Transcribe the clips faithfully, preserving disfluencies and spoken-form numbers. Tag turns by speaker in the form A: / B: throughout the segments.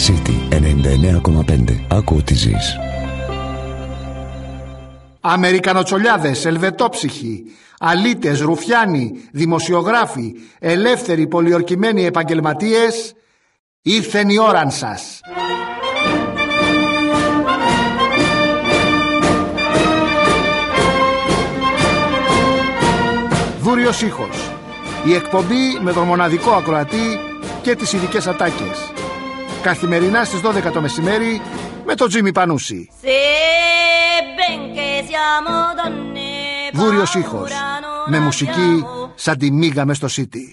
A: City ενενήντα εννέα κόμμα πέντε. Άκου ό,τι ζεις.
B: Αμερικανοτσολιάδες, ελβετόψυχοι, αλήτες, ρουφιάνοι, δημοσιογράφοι, ελεύθεροι πολιορκημένοι επαγγελματίες, ήρθεν η ώραν σας. Δούριος ήχος. Η εκπομπή με τον μοναδικό ακροατή και τις ειδικές ατάκες. Καθημερινά στις δώδεκα το μεσημέρι με τον Τζίμι Πανούση. Δούριος ήχος. Με μουσική σαν τη μίγα μες στο City.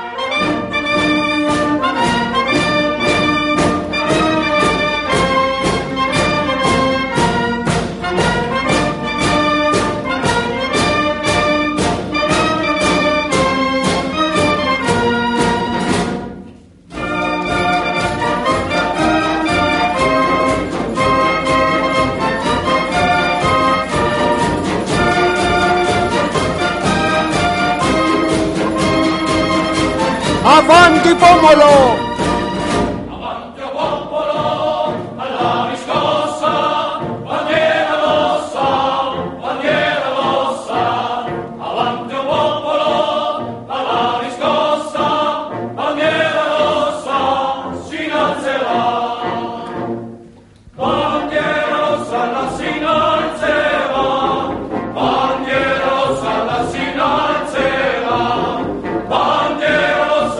B: Avanti pomolo!
C: Avanti popolo, alla riscossa, bandiera rossa, bandiera rossa. Avanti popolo, alla riscossa, bandiera rossa, si innalzerà. Bandiera rossa, la si innalzerà. Bandiera rossa, la si innalzerà. Bandiera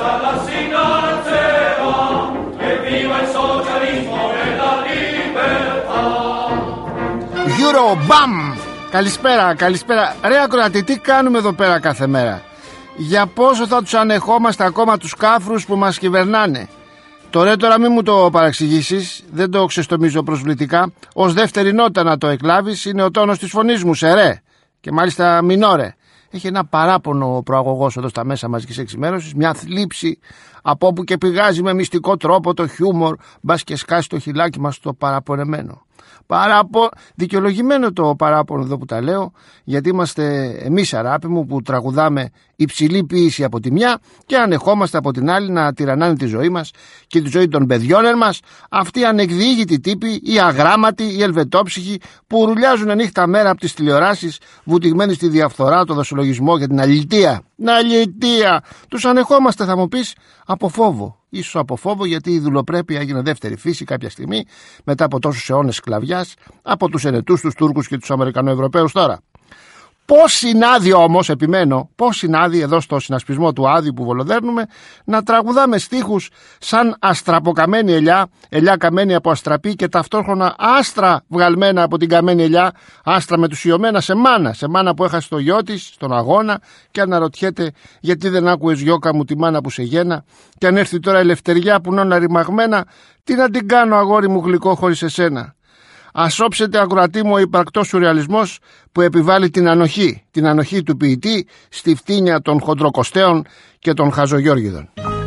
B: Μπαμ! Καλησπέρα, καλησπέρα. Ρε ακροατή, τι κάνουμε εδώ πέρα κάθε μέρα? Για πόσο θα τους ανεχόμαστε ακόμα τους κάφρους που μας κυβερνάνε? Το ρε τώρα μη μου το παραξηγήσεις, δεν το ξεστομίζω προσβλητικά. Ως δεύτερη νότα να το εκλάβεις είναι ο τόνος της φωνής μου, σε ρε. Και μάλιστα μινόρε. Έχει ένα παράπονο ο προαγωγός εδώ στα μέσα μαζικής εξημέρωσης, μια θλίψη από όπου και πηγάζει με μυστικό τρόπο το χιούμορ, μπας και σκάσει το χιλάκι μας το παραπονεμένο. Παράπο... Δικαιολογημένο το παράπονο εδώ που τα λέω, γιατί είμαστε εμείς αράπη μου που τραγουδάμε υψηλή ποίηση από τη μια και ανεχόμαστε από την άλλη να τυραννάνε τη ζωή μας και τη ζωή των παιδιών μας αυτοί οι ανεκδιήγητοι τύποι, οι αγράμματοι, οι ελβετόψυχοι που ρουλιάζουν νύχτα μέρα από τις τηλεοράσεις βουτυγμένοι στη διαφθορά, το δοσολογισμό και την αλητεία. Αλητεία! Τους ανεχόμαστε, θα μου πεις, από φόβο. Ίσως από φόβο, γιατί η δουλοπρέπεια έγινε δεύτερη φύση κάποια στιγμή μετά από τόσους αιώνες σκλαβιάς από τους Ενετούς, τους Τούρκους και τους Αμερικανοευρωπαίους τώρα. Πώς συνάδει όμως, επιμένω, πώς συνάδει εδώ στο συνασπισμό του Άδη που βολοδέρνουμε να τραγουδάμε στίχους σαν αστραποκαμένη ελιά, ελιά καμένη από αστραπή και ταυτόχρονα άστρα βγαλμένα από την καμένη ελιά, άστρα μετουσιωμένα σε μάνα, σε μάνα που έχασε το γιο της στον αγώνα και αναρωτιέται γιατί δεν άκουες γιώκα μου τη μάνα που σε γένα και αν έρθει τώρα η ελευθεριά που είναι όλα ρημαγμένα, τι να την κάνω αγόρι μου γλυκό χωρίς εσένα. Ας όψετε ακροατή μου ο υπαρκτός σουρεαλισμός που επιβάλλει την ανοχή, την ανοχή του ποιητή στη φτύνια των χοντροκοστέων και των χαζογιώργιδων.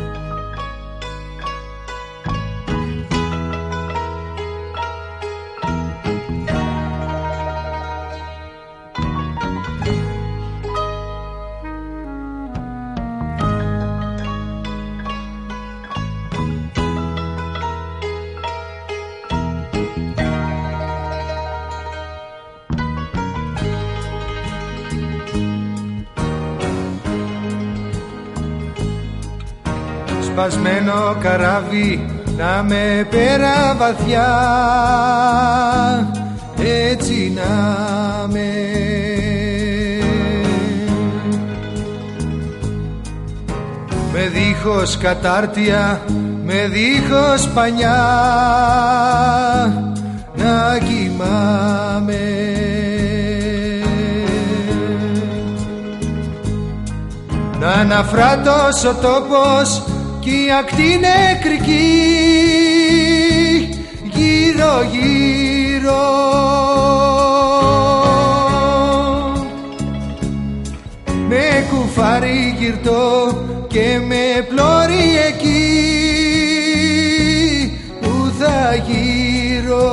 D: Σπασμένο καράβι να με πέρα βαθιά, έτσι να με. Με δίχως κατάρτια, με δίχως πανιά, να κοιμάμαι. Να αναφράτως ο τόπος κι η ακτή νεκρική γύρω γύρω. Με κουφάρι γυρτό και με πλώρη εκεί που θα γύρω.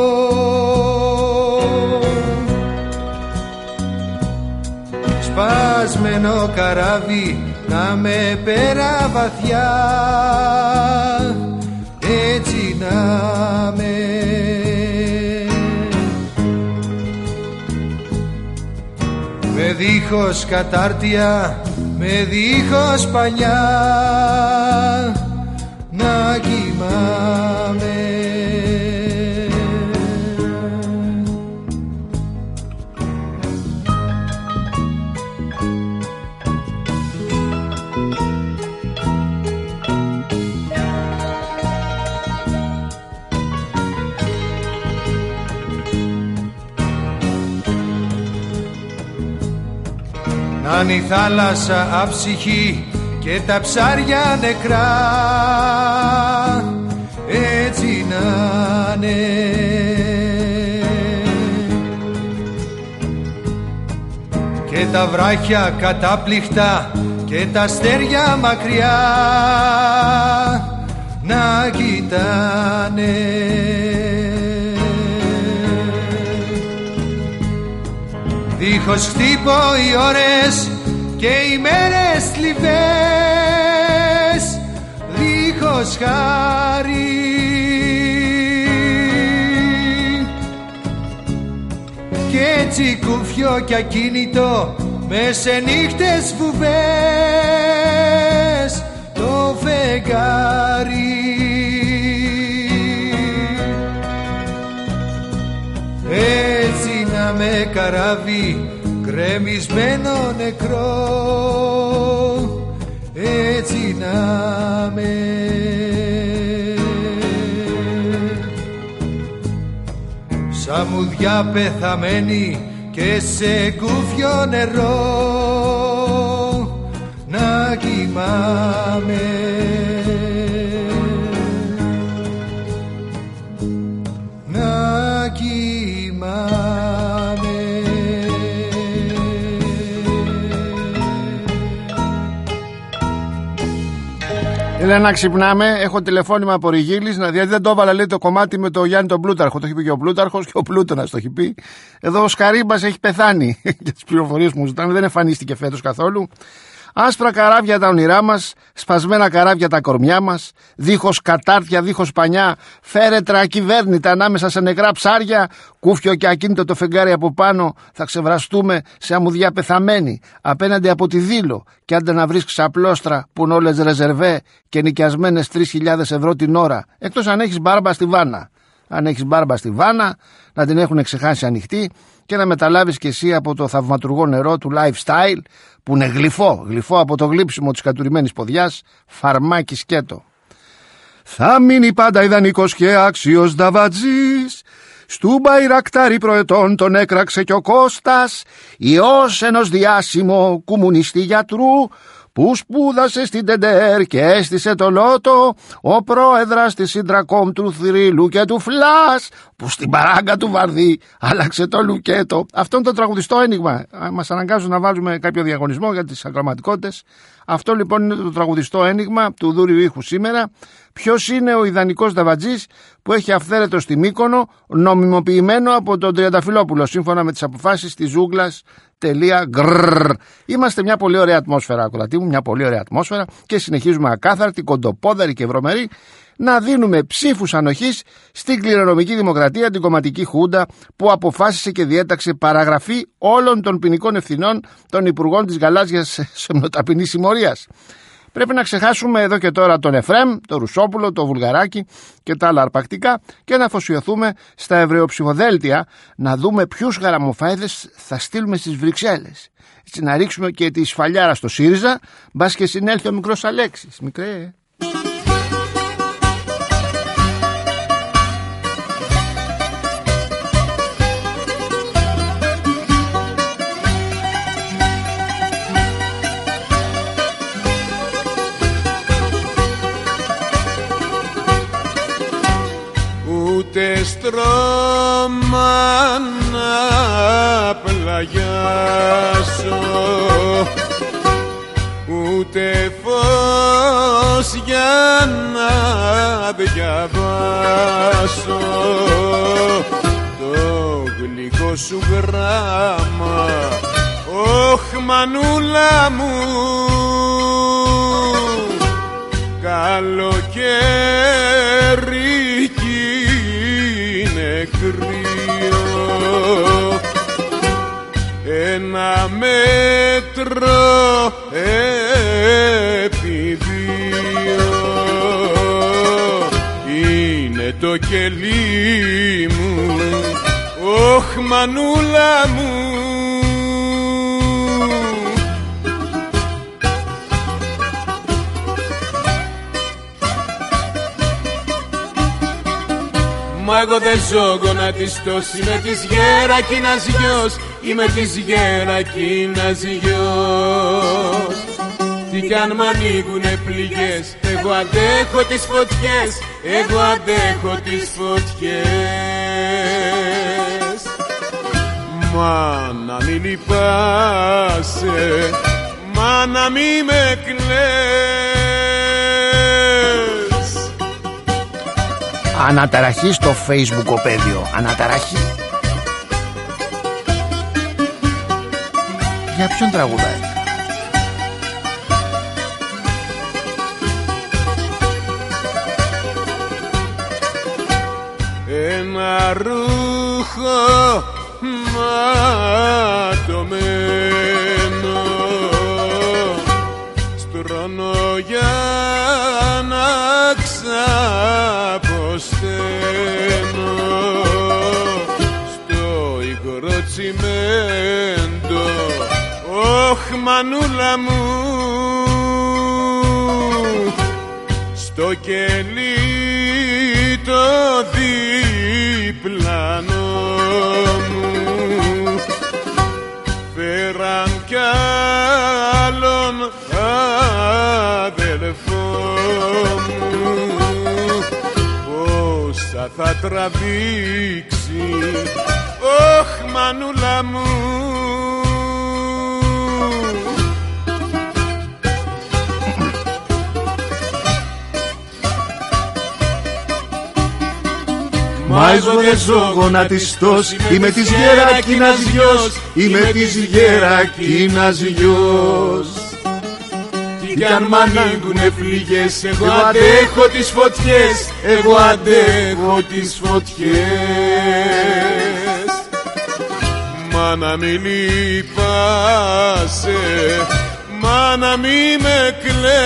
D: Σπασμένο καράβι να με πέρα βαθιά, έτσι να δίχως κατάρτια, με δίχως πανιά να κοιμάμαι. Αν η θάλασσα αψυχή και τα ψάρια νεκρά, έτσι να'ναι. Και τα βράχια κατάπληκτα και τα αστέρια μακριά να κοιτάνε. Δίχως χτύπω οι ώρες και οι μέρες θλιβές, δίχως χάρη. Κι έτσι κούφιο κι ακίνητο μες σε νύχτες βουβές το φεγγάρι. Έτσι να με καράβι κρεμισμένο νεκρό, έτσι να με. Σαν μουδιά πεθαμένη και σε κούφιο νερό να κοιμάμαι. Να κοιμάμαι.
B: Έλα να ξυπνάμε. Έχω τηλεφώνημα από Ριγίλης, δηλαδή δεν το έβαλα, λέει, το κομμάτι με το Γιάννη τον Πλούταρχο. Το έχει πει και ο Πλούταρχος και ο Πλούτονας το έχει πει. Εδώ ο Σκαρίμπας έχει πεθάνει. Για τις πληροφορίες που μου ζητάνε, δεν εμφανίστηκε φέτος καθόλου. Άσπρα καράβια τα όνειρά μας, σπασμένα καράβια τα κορμιά μας, δίχως κατάρτια, δίχως πανιά, φέρετρα ακυβέρνητα ανάμεσα σε νεκρά ψάρια, κούφιο και ακίνητο το φεγγάρι από πάνω, θα ξεβραστούμε σε αμμουδιά πεθαμένη, απέναντι από τη Δήλο, και άντε να βρεις ξαπλώστρα που είναι όλες ρεζερβέ και νοικιασμένες τρεις χιλιάδες ευρώ την ώρα, εκτός αν έχεις μπάρμπα στη Βάνα. Αν έχεις μπάρμπα στη Βάνα, να την έχουν ξεχάσει ανοιχτή και να μεταλάβεις και εσύ από το θαυματουργό νερό του lifestyle, που είναι γλυφό, γλυφό από το γλύψιμο της κατουρημένης ποδιάς, φαρμάκι σκέτο. Θα μείνει πάντα ιδανικός και άξιος δαβατζής, στου Μπαϊρακτάρι προετών τον έκραξε και ο Κώστας, ιός ενός διάσημο κομμουνιστή γιατρού, που σπούδασε στην Τεντέρ και έστησε το Λότο, ο πρόεδρας της Ιντρακόμ του Θρύλου και του Φλάς, που στην παράγκα του Βαρδί άλλαξε το λουκέτο. Αυτό είναι το τραγουδιστό ένιγμα. Μας αναγκάζουν να βάλουμε κάποιο διαγωνισμό για τις ακροματικότητες. Αυτό λοιπόν είναι το τραγουδιστό ένιγμα του Δούριου Ήχου σήμερα. Ποιος είναι ο ιδανικός δαβατζής που έχει αυθαίρετο στη Μύκονο, νομιμοποιημένο από τον Τριανταφυλόπουλο, σύμφωνα με τις αποφάσεις της ζούγκλας. Είμαστε μια πολύ ωραία ατμόσφαιρα, ακροατή μου, μια πολύ ωραία ατμόσφαιρα, και συνεχίζουμε ακάθαρτοι, κοντοπόδαροι και βρωμεροί να δίνουμε ψήφους ανοχής στην κληρονομική δημοκρατία, την κομματική χούντα που αποφάσισε και διέταξε παραγραφή όλων των ποινικών ευθυνών των υπουργών της γαλάζιας σεμνοταπεινής συμμορίας. Πρέπει να ξεχάσουμε εδώ και τώρα τον Εφρέμ, τον Ρουσόπουλο, τον Βουλγαράκη και τα άλλα αρπακτικά και να αφοσιωθούμε στα ευρωψηφοδέλτια, να δούμε ποιους γαραμοφάιδες θα στείλουμε στις Βρυξέλλες. Έτσι να ρίξουμε και τη σφαλιάρα στο ΣΥΡΙΖΑ, μπας και συνέλθει ο μικρός Αλέξης. Μικρέ.
E: Ούτε στρώμα να πλαγιάσω, ούτε φως για να διαβάσω το γλυκό σου γράμμα. Ωχ, μανούλα μου, καλοκαίρι κι είναι κρύο, ένα με είναι το κελί μου. Ωχ μανούλα μου. Μα εγώ δεν ζω γονατιστός, είμαι της Γερακίνας γιος, είμαι της Γερακίνας γιος. Τι κι αν μ' ανοίγουνε πληγές, εγώ αντέχω τις φωτιές, εγώ αντέχω τις φωτιές. Μα να μη λυπάσαι, μα να μη με κλαις.
B: Αναταραχή στο Facebook οπέδιο. Αναταραχή. Για ποιον τραγουδάει?
E: Ένα ρούχο ματωμένο στρώνω για να ξαποσταίνω στο υγρό τσιμέντο. Ωχ μανούλα μου, στο κελί το διπλανό μου φέραν κι άλλον αδελφό μου. Πόσα θα τραβήξει, ωχ μανούλα μου.
F: Μα εγώ δεν ζω γονατιστός, είμαι της Γερακίνας γιος, είμαι της Γερακίνας γιος.
E: Τι κι αν μ' ανοίγουνε φλίγες, εγώ αντέχω τις φωτιές, εγώ αντέχω τις φωτιές. Μα να μη λυπάσαι, μα να μη με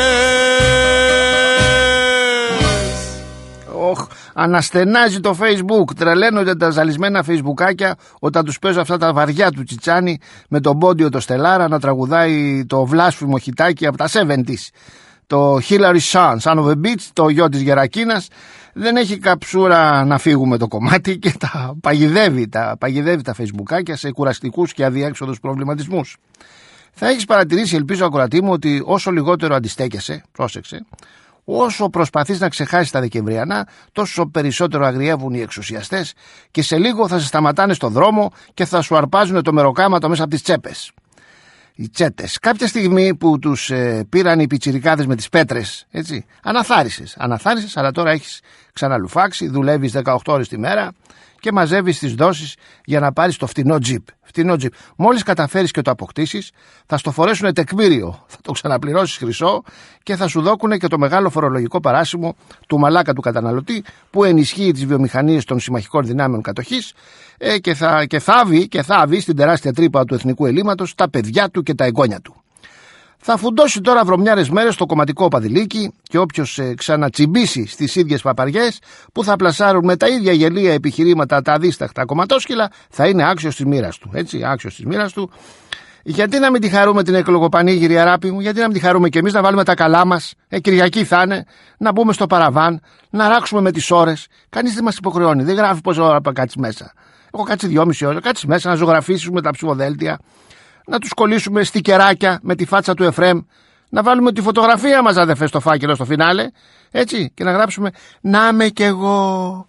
E: κλαις.
B: Οχ, αναστενάζει το Facebook. Τρελαίνονται τα ζαλισμένα facebookάκια όταν τους παίζω αυτά τα βαριά του Τσιτσάνι με τον πόντιο το Στελάρα να τραγουδάει το βλάσφημο χιτάκι από τα εβδομήντα. Το Hillary Sun, Son of a Bitch, το γιο της Γερακίνας. Δεν έχει καψούρα να φύγουμε το κομμάτι και τα παγιδεύει τα, παγιδεύει τα facebookάκια σε κουραστικούς και αδιέξοδους προβληματισμούς. Θα έχεις παρατηρήσει, ελπίζω ακροατή μου, ότι όσο λιγότερο αντιστέκεσαι, πρόσεξε, όσο προσπαθείς να ξεχάσεις τα Δεκεμβριανά, τόσο περισσότερο αγριεύουν οι εξουσιαστές και σε λίγο θα σε σταματάνε στο δρόμο και θα σου αρπάζουν το μεροκάματο μέσα από τις τσέπες. Οι τσέτες. Κάποια στιγμή που τους ε, πήραν οι πιτσιρικάδες με τις πέτρες, έτσι, αναθάρισες, αναθάρισες, αλλά τώρα έχεις ξαναλουφάξει, δουλεύεις δεκαοκτώ ώρες τη μέρα και μαζεύεις τις δόσεις για να πάρεις το φτηνό τζιπ. Φτηνό τζιπ. Μόλις καταφέρεις και το αποκτήσεις, θα στο φορέσουν τεκμήριο, θα το ξαναπληρώσεις χρυσό και θα σου δώκουνε και το μεγάλο φορολογικό παράσημο του μαλάκα του καταναλωτή που ενισχύει τις βιομηχανίες των συμμαχικών δυνάμεων κατοχής ε, και, θα, και θάβει και θάβει στην τεράστια τρύπα του εθνικού ελλείμματος τα παιδιά του και τα εγγόνια του. Θα φουντώσει τώρα βρωμιάρες μέρες στο κομματικό παδιλίκι και όποιος ε, ξανατσιμπήσει στις ίδιες παπαριές που θα πλασάρουν με τα ίδια γελία επιχειρήματα τα αδίσταχτα κομματόσκυλα θα είναι άξιος της μοίρας του. Έτσι, άξιος της μοίρας του. Γιατί να μην τη χαρούμε την εκλογοπανήγυρη, αγάπη μου, γιατί να μην τη χαρούμε κι εμείς, να βάλουμε τα καλά μας, ε, Κυριακή θα είναι, να μπούμε στο παραβάν, να ράξουμε με τις ώρες. Κανείς δεν μας υποχρεώνει, δεν γράφει πόση ώρα θα κάτσεις μέσα. Έχω κάτσει δυόμιση ώρες, κάτσεις μέσα να ζωγραφίσουμε τα ψηφοδέλτια, να τους κολλήσουμε στικεράκια με τη φάτσα του Εφρέμ, να βάλουμε τη φωτογραφία μας, αδερφέ, στο φάκελο στο φινάλε, έτσι, και να γράψουμε «Να είμαι κι εγώ».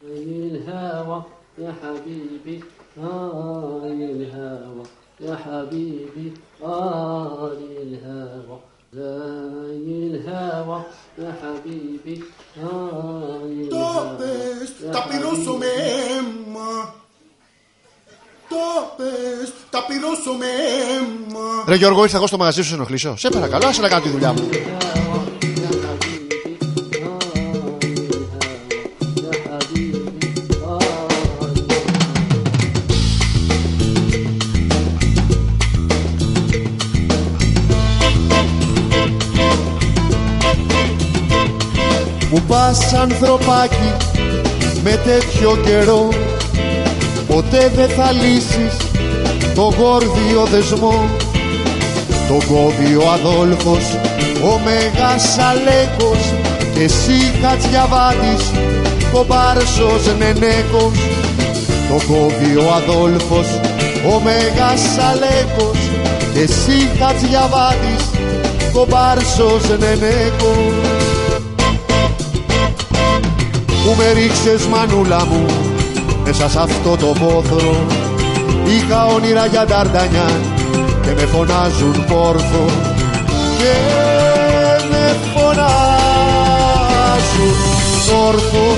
F: Το πες, τα πυρώσουμε αίμα. Το πες, τα πυρώσουμε αίμα.
G: Ρε Γιώργο, ήρθα εγώ στο μαγαζί σου, σε ενοχλήσω. Σε παρακαλώ, άσε να κάνω τη δουλειά μου.
F: Μου πας ανθρωπάκι, με τέτοιο καιρό. Ποτέ δεν θα λύσεις το γόρδιο δεσμό. Το κόβει ο Αδόλφος, ο Μέγας Αλέκος, και εσύ Χατζιαβάτης, κομπάρσος Νενέκος. Το κόβει ο Αδόλφος, ο Μέγας Αλέκος, και εσύ Χατζιαβάτης, κομπάρσος Νενέκος. Που με ρίξες μανούλα μου μέσα σ' αυτό το βόθρο. Είχα όνειρα για Νταρντανιάν και με φωνάζουν Πόρθο. Και με φωνάζουν Πόρθο.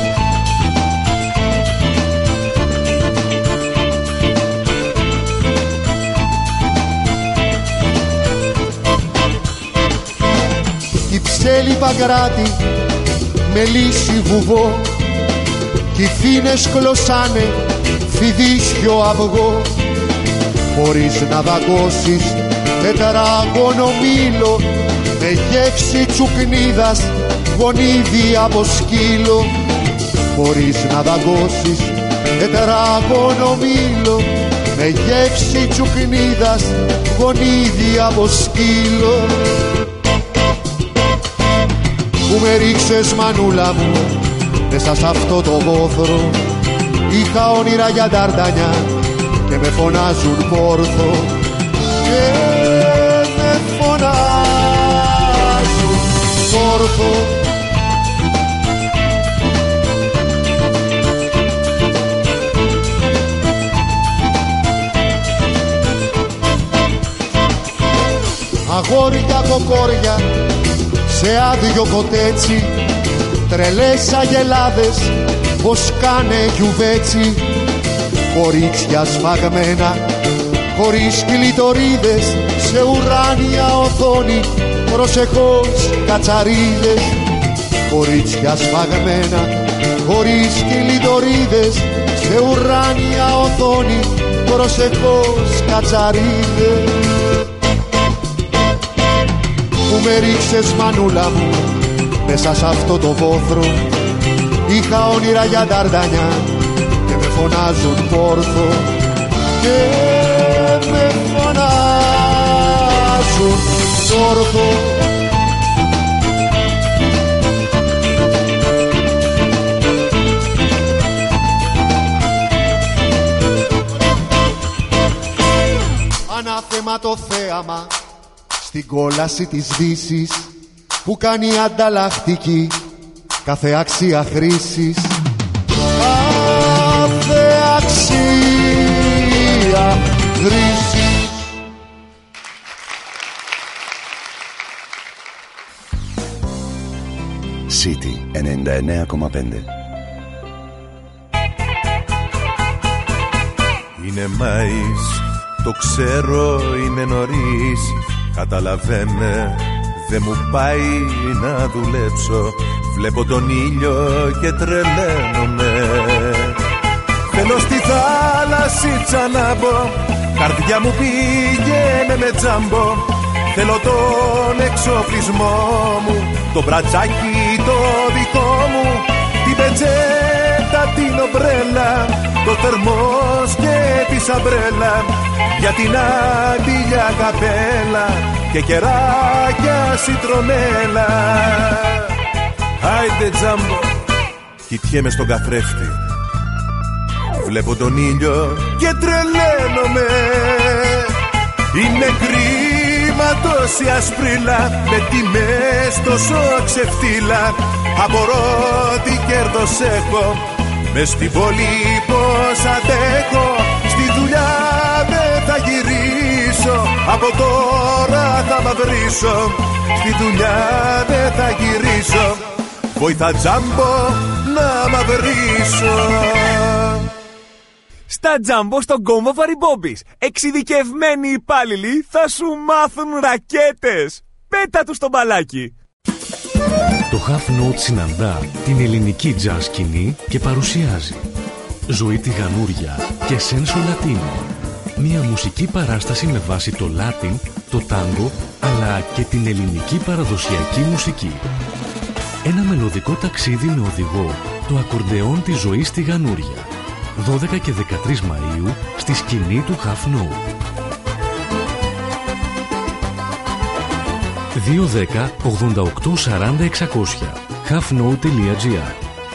F: Κυψέλη Παγκράτη με λύση βουβό, κι οι φίνες κλωσάνε φιδίσιο αυγό. Χωρίς να δαγκώσεις τετράγωνο μήλο, με γεύση τσουκνίδας γονίδι από σκύλο. Χωρίς να δαγκώσεις τετράγωνο μήλο, με γεύση τσουκνίδας γονίδι από σκύλο. Που με ρίξες μανούλα μου μέσα σ' αυτό το βόθρο. Είχα όνειρα για Νταρντανιάν και με φωνάζουν Πόρθο. Και με φωνάζουν Πόρθο. Αγόρια κοκόρια σε άδειο κοτέτσι, τρελές αγελάδες πως κάνε γιουβέτσι. Κορίτσια σφαγμένα χωρίς κλειτορίδες, σε ουράνια οθόνη προσεχώς κατσαρίδες. Κορίτσια σφαγμένα χωρίς κλειτορίδες, σε ουράνια οθόνη προσεχώς κατσαρίδες. Που με ρίξες μανούλα μου μέσα σ' αυτό το βόθρο. Είχα όνειρα για Νταρντανιάν και με φωνάζουν Πόρθο. Και με φωνάζουν Πόρθο. Ανάθεμα το θέαμα στην κόλαση της Δύσης, που κάνει ανταλλακτική κάθε αξία χρήσης. Κάθε αξία χρήσης.
A: City ενενήντα εννέα κόμμα πέντε.
H: Είναι Μάης, το ξέρω, είναι νωρίς. Καταλαβαίνε, δε μου πάει να δουλέψω. Βλέπω τον ήλιο και τρελαίνομαι. Θέλω στη θάλασσίτσα να μπω, καρδιά μου πήγαινε με τζάμπο. Θέλω τον εξοπλισμό μου, το μπρατσάκι το δικό μου, την πετσέτα, την ομπρέλα, το θερμός και τη σαμπρέλα, για την αντίλια καπέλα και κεράκια σιτρονέλα. Άιντε τζάμπο, κοιτιέμαι στον καθρέφτη. Βλέπω τον ήλιο και τρελαίνομαι. Είναι κρίμα τόση ασπρίλα, με τιμές τόσο ξεφτύλα. Απορώ τι κέρδος έχω, μες στην πόλη πως αντέχω. Στη δουλειά δεν θα γυρίσω, από τώρα θα μαυρίσω. Στη δουλειά δεν θα γυρίσω, βοηθά τζάμπο να μαυρίσω.
I: Στα τζάμπο στον κόμβο Βαριμπόμπης, εξειδικευμένοι υπάλληλοι θα σου μάθουν ρακέτες. Πέτα τους στο μπαλάκι.
J: Το Half Note συναντά την ελληνική jazz σκηνή και παρουσιάζει Ζωή Τηγανούρια και Σένσο Λατίνο. Μια μουσική παράσταση με βάση το Latin, το τάγκο, αλλά και την ελληνική παραδοσιακή μουσική. Ένα μελωδικό ταξίδι με οδηγό το ακορντεόν της ζωής στη Γανούρια. δώδεκα και δεκατρείς Μαΐου στη σκηνή του Half Note. δύο δέκα ογδόντα οκτώ σαράντα εξακόσια halfnote τελεία gr.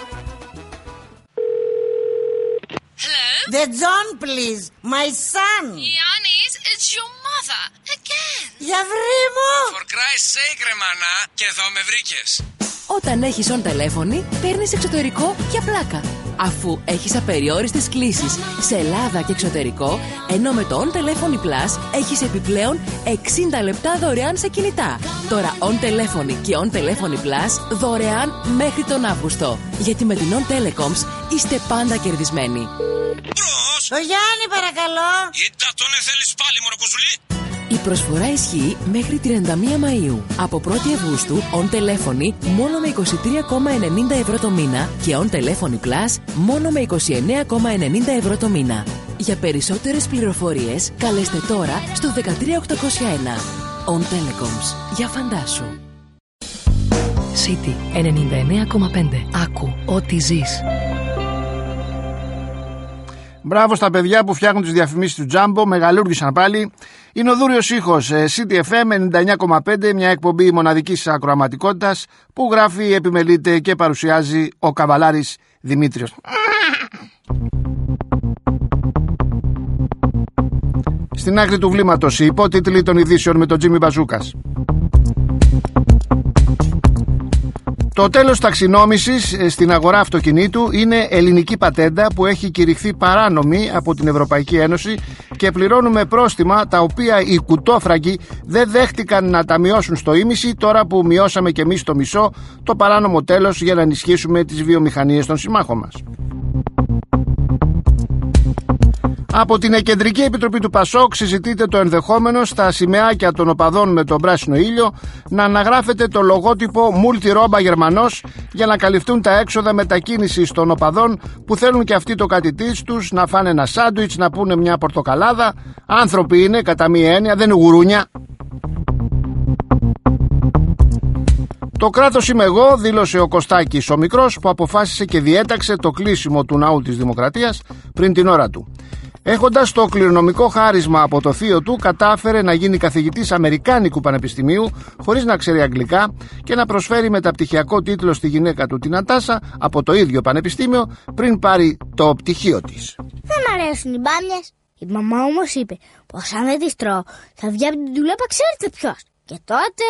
K: The John, please. My son.
L: Yannis, it's your mother. Again.
K: Γιαβρί μου.
M: For Christ's sake, ρε μάνα. Και εδώ με βρήκες.
N: Όταν έχεις on τηλέφωνη, παίρνεις εξωτερικό για πλάκα. Αφού έχεις απεριόριστες κλήσεις σε Ελλάδα και εξωτερικό, ενώ με το On Telephony Plus έχεις επιπλέον εξήντα λεπτά δωρεάν σε κινητά. Τώρα On Telephony και On Telephony Plus δωρεάν μέχρι τον Αύγουστο. Γιατί με την On Telecoms είστε πάντα κερδισμένοι.
M: Μπρος!
K: Το Γιάννη παρακαλώ.
M: Ήτα τον θέλεις πάλι, μωροκοζουλή.
N: Η προσφορά ισχύει μέχρι τριάντα μία Μαΐου. Από πρώτη Αυγούστου, On Telephony μόνο με είκοσι τρία κόμμα ενενήντα ευρώ το μήνα και On Telephony Plus μόνο με είκοσι εννέα κόμμα ενενήντα ευρώ το μήνα. Για περισσότερες πληροφορίες, καλέστε τώρα στο δεκατρία οκτακόσια ένα. On Telecoms. Για φαντάσου.
O: City ενενήντα εννέα κόμμα πέντε. Άκου ό,τι ζεις.
B: Μπράβο στα παιδιά που φτιάχνουν τις διαφημίσεις του Jumbo, μεγαλούργησαν πάλι. Είναι ο δούριος ήχος City εφ εμ ενενήντα εννέα κόμμα πέντε, μια εκπομπή μοναδικής ακροαματικότητας που γράφει, επιμελείται και παρουσιάζει ο Καβαλάρης Δημήτριος. Στην άκρη του βλήματος οι υπότιτλοι των ειδήσεων με τον Τζίμι Μπαζούκας. Το τέλος ταξινόμησης στην αγορά αυτοκινήτου είναι ελληνική πατέντα που έχει κηρυχθεί παράνομη από την Ευρωπαϊκή Ένωση και πληρώνουμε πρόστιμα τα οποία οι κουτόφραγκοι δεν δέχτηκαν να τα μειώσουν στο ίμιση, τώρα που μειώσαμε και εμείς το μισό το παράνομο τέλος για να ενισχύσουμε τις βιομηχανίες των συμμάχων μας. Από την Κεντρική Επιτροπή του Πασόκ συζητείται το ενδεχόμενο στα σημαίακια των οπαδών με τον πράσινο ήλιο να αναγράφεται το λογότυπο Multiroba Γερμανός για να καλυφθούν τα έξοδα μετακίνησης των οπαδών που θέλουν και αυτοί το κάτι της τους, να φάνε ένα σάντουιτς, να πούνε μια πορτοκαλάδα. Άνθρωποι είναι κατά μία έννοια, δεν είναι γουρούνια. Το κράτος είμαι εγώ, δήλωσε ο Κωστάκης ο μικρός, που αποφάσισε και διέταξε το κλείσιμο του ναού της Δημοκρατίας πριν την ώρα του. Έχοντας το κληρονομικό χάρισμα από το θείο του, κατάφερε να γίνει καθηγητής Αμερικάνικου Πανεπιστημίου χωρίς να ξέρει αγγλικά και να προσφέρει μεταπτυχιακό τίτλο στη γυναίκα του, την Νατάσα, από το ίδιο πανεπιστήμιο πριν πάρει το πτυχίο της.
P: Δεν μ' αρέσουν οι μπάμιες. Η μαμά όμως είπε πως αν δεν τις τρώω θα βγει από την τουλάπα, ξέρετε ποιος. Και τότε...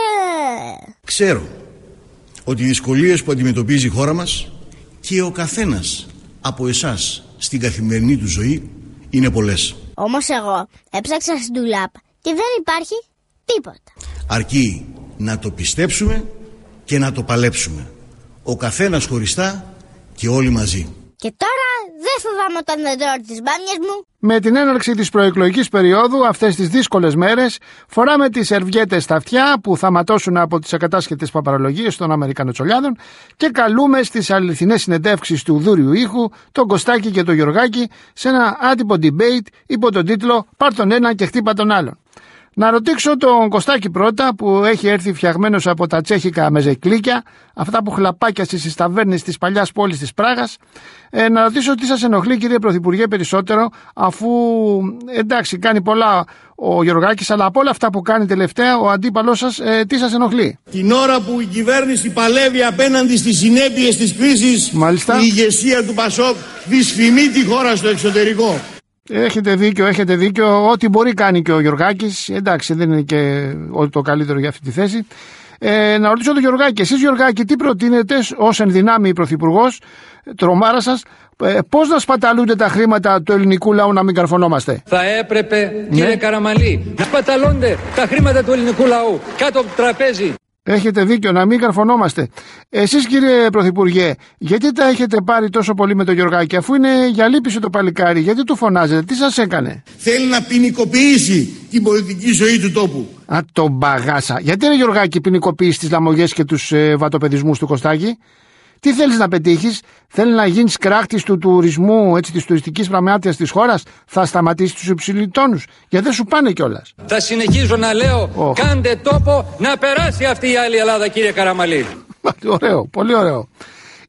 Q: Ξέρω ότι οι δυσκολίες που αντιμετωπίζει η χώρα μας και ο καθένας από εσάς στην καθημερινή του ζωή είναι πολλές.
P: Όμως εγώ έψαξα στην τουλάπα και δεν υπάρχει τίποτα.
Q: Αρκεί να το πιστέψουμε και να το παλέψουμε. Ο καθένας χωριστά και όλοι μαζί.
P: Και τώρα δεν φοβάμαι όταν δεν τρώω τις μπάμιες μου.
B: Με την έναρξη της προεκλογικής περίοδου, αυτές τις δύσκολες μέρες, φοράμε τις σερβιέτες στα αυτιά που θα ματώσουν από τις ακατάσχετες παπαρολογίες των Αμερικανοτσολιάδων και καλούμε στις αληθινές συνεντεύξεις του δούριου ήχου τον Κωστάκη και τον Γιωργάκη σε ένα άτυπο debate υπό τον τίτλο «Πάρ' τον ένα και χτύπα τον άλλον». Να ρωτήσω τον Κωστάκη πρώτα, που έχει έρθει φτιαγμένος από τα τσέχικα μεζεκλίκια, αυτά που χλαπάκιασε στις ταβέρνες της παλιάς πόλης της Πράγας. Ε, να ρωτήσω τι σας ενοχλεί, κύριε Πρωθυπουργέ, περισσότερο, αφού εντάξει κάνει πολλά ο Γιωργάκης, αλλά από όλα αυτά που κάνει τελευταία ο αντίπαλός σας, ε, τι σας ενοχλεί?
R: Την ώρα που η κυβέρνηση παλεύει απέναντι στις συνέπειες της κρίσης,
B: μάλιστα, η
R: ηγεσία του Πασόκ δυσφημεί τη χώρα στο εξωτερικό.
B: Έχετε δίκιο, έχετε δίκιο. Ό,τι μπορεί κάνει και ο Γιωργάκης. Εντάξει, δεν είναι και ό,τι το καλύτερο για αυτή τη θέση. Ε, να ρωτήσω τον Γιωργάκη. Εσείς, Γιωργάκη, τι προτείνετε ως ενδυνάμει πρωθυπουργός, τρομάρα σας, ε, πώς να σπαταλούνται τα χρήματα του ελληνικού λαού, να μην καρφωνόμαστε?
S: Θα έπρεπε, κύριε ναι. Καραμαλή, να σπαταλώνται τα χρήματα του ελληνικού λαού κάτω από το τραπέζι.
B: Έχετε δίκιο, να μην καρφωνόμαστε. Εσείς, κύριε Πρωθυπουργέ, γιατί τα έχετε πάρει τόσο πολύ με τον Γιωργάκη, αφού είναι για λύπηση το παλικάρι? Γιατί του φωνάζετε, τι σας έκανε?
R: Θέλει να ποινικοποιήσει την πολιτική ζωή του τόπου.
B: Α, τον μπαγάσα. Γιατί, ρε Γιωργάκη, ποινικοποιήσει τις λαμογές και τους ε, βατοπεδισμούς του Κωστάκη? Τι θέλεις να πετύχεις? Θέλει να γίνεις κράχτης του τουρισμού, έτσι, της τουριστικής πραμάτιας της χώρας? Θα σταματήσεις τους υψηλητόνους? Γιατί δεν σου πάνε κιόλας.
S: Θα συνεχίζω να λέω, oh. κάντε τόπο να περάσει αυτή η άλλη Ελλάδα, κύριε Καραμαλή.
B: Ωραίο, πολύ ωραίο.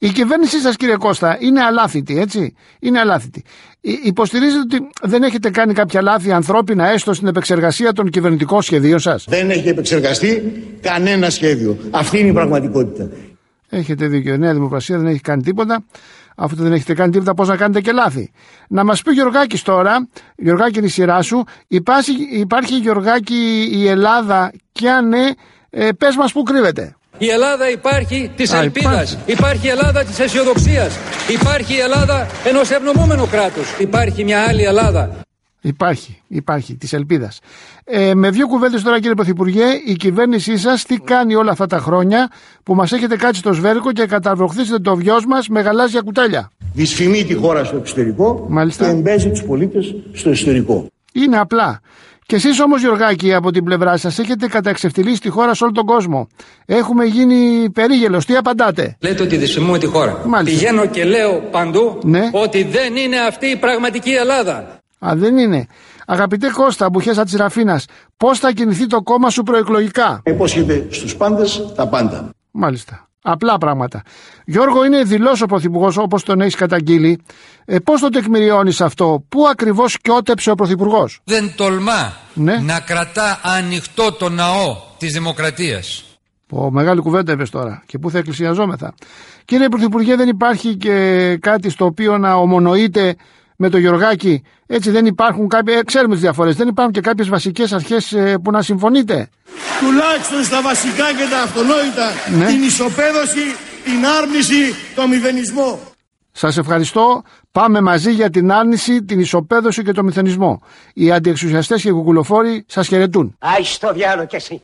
B: Η κυβέρνησή σας, κύριε Κώστα, είναι αλάθητη, έτσι. Είναι αλάθητη. Υποστηρίζετε ότι δεν έχετε κάνει κάποια λάθη ανθρώπινα, έστω στην επεξεργασία των κυβερνητικών σχεδίων σας?
Q: Δεν έχει επεξεργαστεί κανένα σχέδιο. Αυτή είναι η πραγματικότητα.
B: Έχετε δίκιο. Η Νέα Δημοκρασία δεν έχει κάνει τίποτα. Αφού δεν έχετε κάνει τίποτα, πώς να κάνετε και λάθη? Να μας πει ο Γιωργάκης τώρα, Γιωργάκη, είναι η σειρά σου. Υπάρχει, υπάρχει Γιωργάκη, η Ελλάδα, και αν ναι, ε, πες μας πού κρύβεται.
S: Η Ελλάδα υπάρχει της ελπίδας, υπάρχει η Ελλάδα της αισιοδοξίας, υπάρχει η Ελλάδα ενός ευνομούμενου κράτους, υπάρχει μια άλλη Ελλάδα.
B: Υπάρχει, υπάρχει, της ελπίδας. Ε, με δύο κουβέντες τώρα, κύριε Πρωθυπουργέ, η κυβέρνησή σας τι κάνει όλα αυτά τα χρόνια που μας έχετε κάτσει στο σβέρκο και καταβροχθήσετε το βιός μας με γαλάζια κουτάλια?
Q: Δυσφημεί τη χώρα στο εξωτερικό. Μάλιστα. Και εμπέζει τους πολίτες στο εσωτερικό.
B: Είναι απλά. Και εσείς όμως, Γιωργάκη, από την πλευρά σας έχετε καταεξευτελίσει τη χώρα σε όλο τον κόσμο. Έχουμε γίνει περίγελος. Τι απαντάτε?
S: Λέτε ότι δυσφημούμε τη χώρα. Μάλιστα. Πηγαίνω και λέω παντού, ναι, ότι δεν είναι αυτή η πραγματική Ελλάδα.
B: Α, δεν είναι. Αγαπητέ Κώστα Μπουχέσα της Ραφίνας, πώς θα κινηθεί το κόμμα σου προεκλογικά?
Q: Υπόσχεται στους πάντες τα πάντα.
B: Μάλιστα. Απλά πράγματα. Γιώργο, είναι δηλός ο Πρωθυπουργός, όπως τον έχεις καταγγείλει. Ε, πώς το τεκμηριώνεις αυτό? Πού ακριβώς κιότεψε ο Πρωθυπουργός?
T: Δεν τολμά, ναι, να κρατά ανοιχτό το ναό της δημοκρατίας.
B: Πω, μεγάλη κουβέντα είπες τώρα. Και πού θα εκκλησιαζόμεθα? Κύριε Πρωθυπουργέ, δεν υπάρχει και κάτι στο οποίο να ομονοείτε με το Γιωργάκη? Έτσι, δεν υπάρχουν κάποιες, ξέρουμε τις διαφορές, δεν υπάρχουν και κάποιες βασικές αρχές ε, που να συμφωνείτε?
R: Τουλάχιστον στα βασικά και τα αυτονόητα, ναι, την ισοπαίδωση, την άρνηση, το μηδενισμό.
B: Σας ευχαριστώ. Πάμε μαζί για την άρνηση, την ισοπαίδωση και το μηδενισμό. Οι αντιεξουσιαστές και οι κουκουλοφόροι σας χαιρετούν.
U: Άι στο διάλο κι εσύ.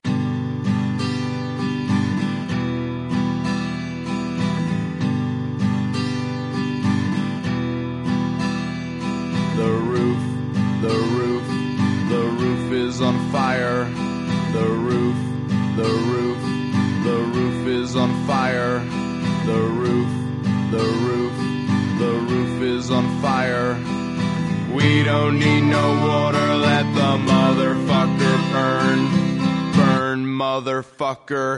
E: The roof, the roof, the roof is on fire. The roof, the roof, the roof is on fire. The roof, the roof, the roof is on fire. We don't need no water, let the motherfucker burn. Burn, motherfucker.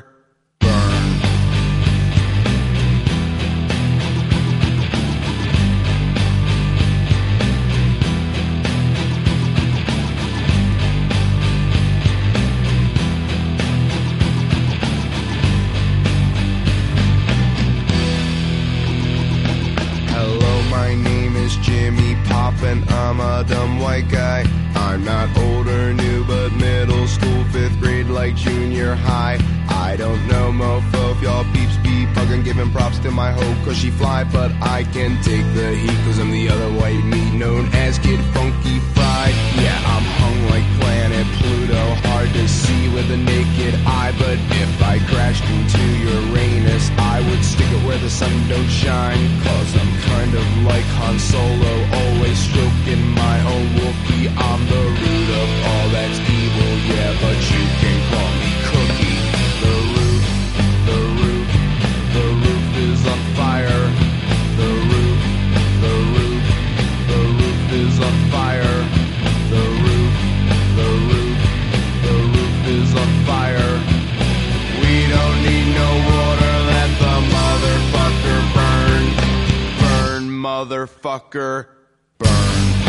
E: Jimmy Pop and I'm a dumb white guy. I'm not old or new, but middle school, fifth grade, like junior high. I don't know, mofo, if y'all peeps be bugging, giving props to my hoe, cause she fly, but I can take the heat, cause I'm the other white meat, known as Kid Funky Fried. Yeah, I'm hung like planet Pluto, hard to see with a naked eye, but if I crashed into Uranus, I would stick it where the sun don't shine, cause I'm kind of like Han Solo, always stroking my own Wookiee. I'm the root of all that's evil, yeah, but you can call me Cookie. The roof, the roof, the roof is on fire. The roof, the roof, the roof is on fire. The roof, the roof, the roof is on fire. We don't need no water, let the motherfucker burn. Burn, motherfucker, burn.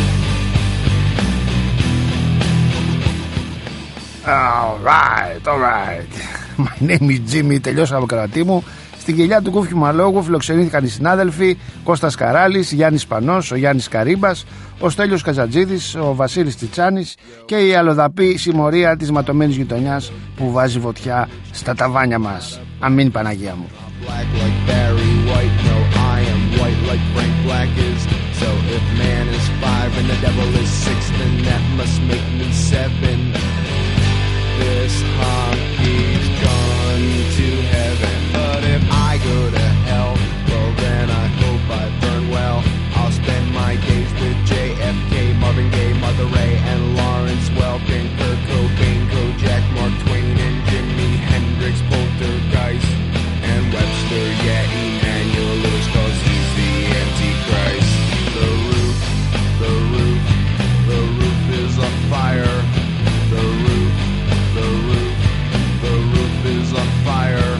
B: Alright, alright. My name is Jimmy. Τελειώσαμε, κρατή μου. Στην κοιλιά του Κούφιου Μαλόγου φιλοξενήθηκαν οι συνάδελφοι Κώστας Καράλης, Γιάννης Πανός, ο Γιάννης Καρύμπας, ο Στέλιος Καζατζίδης, ο Βασίλης Τιτσάνης και η αλλοδαπή συμμορία της ματωμένης γειτονιάς που βάζει φωτιά στα ταβάνια μας. Αμήν, Παναγία μου.
E: Black like Barry White, no, I am white like Frank Black is. So if man is five and the devil is six, then that must make me seven. This hockey's gone to heaven, but if I go to hell, well then I hope I burn well. I'll spend my days with J F K, Marvin Gaye, Mother Ray, and Lawrence Welk, and Kurt Cobain, Kojak, Mark Twain, and Jimi Hendrix, Poltergeist, and Webster, yeah, Emmanuel Lewis, cause he's the Antichrist. The roof, the roof, the roof is on fire. The roof, the roof, the roof is on fire.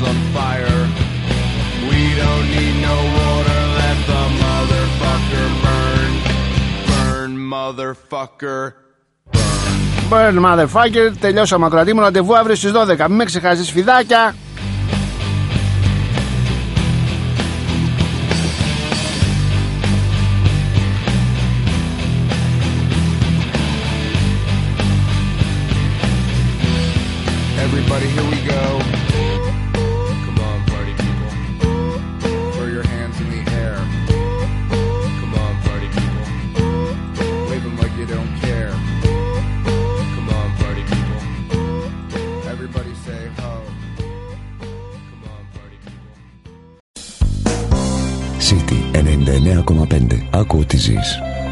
U: on fire. We don't need no water, let the motherfucker burn. Burn, motherfucker.
B: Burn, motherfucker. Τελειώσαμε ακροατή μου, ραντεβού αύριο στις δώδεκα. Μην με ξεχάσεις, φιδάκια.
U: Everybody, here we go. Come on, party people. Throw your hands in the air. Come on, party people. Wave them like you don't care. Come on, party people. Everybody say ho. Come on, party people.
A: City ενενήντα εννέα κόμμα πέντε. Άκου ότι ζεις.